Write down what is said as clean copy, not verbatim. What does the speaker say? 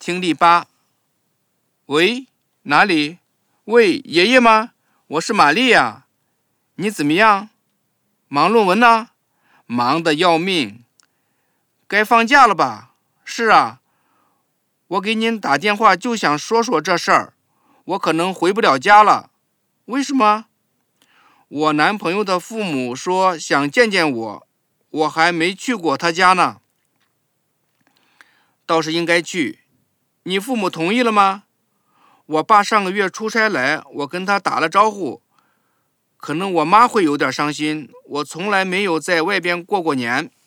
听力8。喂，哪里？喂，爷爷吗？我是玛丽呀。你怎么样？忙论文呢？忙得要命。该放假了吧？是啊，我给您打电话就想说说这事儿。我可能回不了家了。为什么？我男朋友的父母说想见见我，我还没去过他家呢。倒是应该去。你父母同意了吗？我爸上个月出差来，我跟他打了招呼。可能我妈会有点伤心，我从来没有在外边过过年。